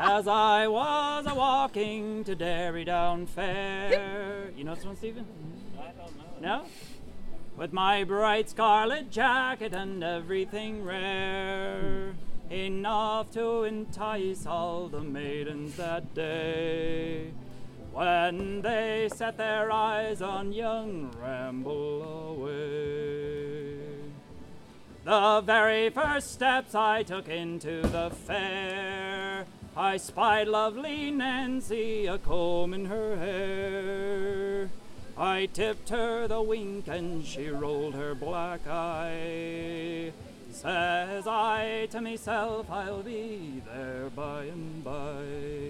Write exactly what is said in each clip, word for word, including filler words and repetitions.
As I was a walking to Derry Down Fair. You know this one, Stephen? I don't know. No? With my bright scarlet jacket and everything rare, enough to entice all the maidens that day, when they set their eyes on young Ramble Away. The very first steps I took into the fair, I spied lovely Nancy a combing her hair. I tipped her the wink and she rolled her black eye. Says I to myself, I'll be there by and by.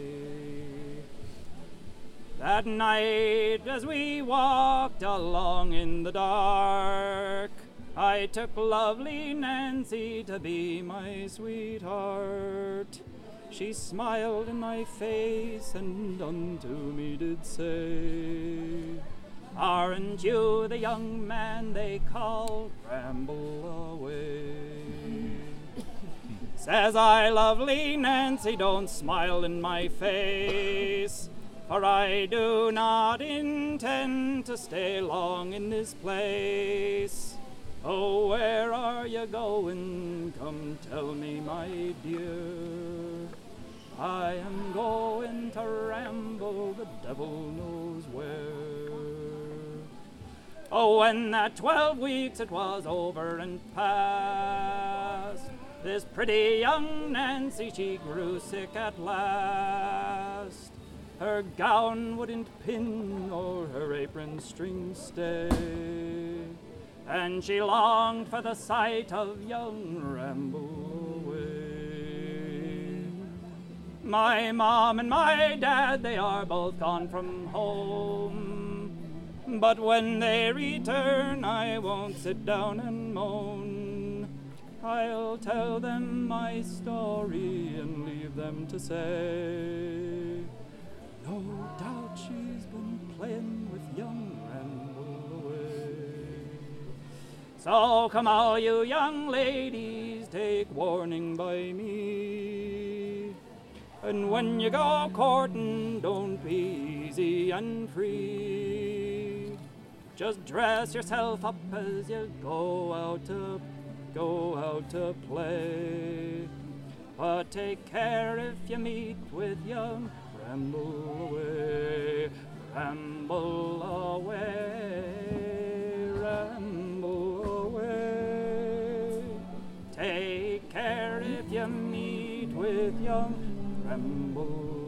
That night as we walked along in the dark, I took lovely Nancy to be my sweetheart. She smiled in my face and unto me did say, aren't you the young man they call Ramble Away? Says I, lovely Nancy, don't smile in my face, for I do not intend to stay long in this place. Oh, where are you going? Come tell me, my dear. I am going to ramble, the devil knows where. Oh, when that twelve weeks it was over and past, this pretty young Nancy, she grew sick at last. Her gown wouldn't pin or her apron string stay, and she longed for the sight of young Ramble Away. My mom and my dad, they are both gone from home, but when they return, I won't sit down and moan. I'll tell them my story and leave them to say, no doubt she's been playing with young Ramble Away. So come all you young ladies, take warning by me, and when you go courting, don't be easy and free. Just dress yourself up as you go out to go out to play, but take care if you meet with young Ramble Away, ramble away, ramble away. Take care if you meet with young Ramble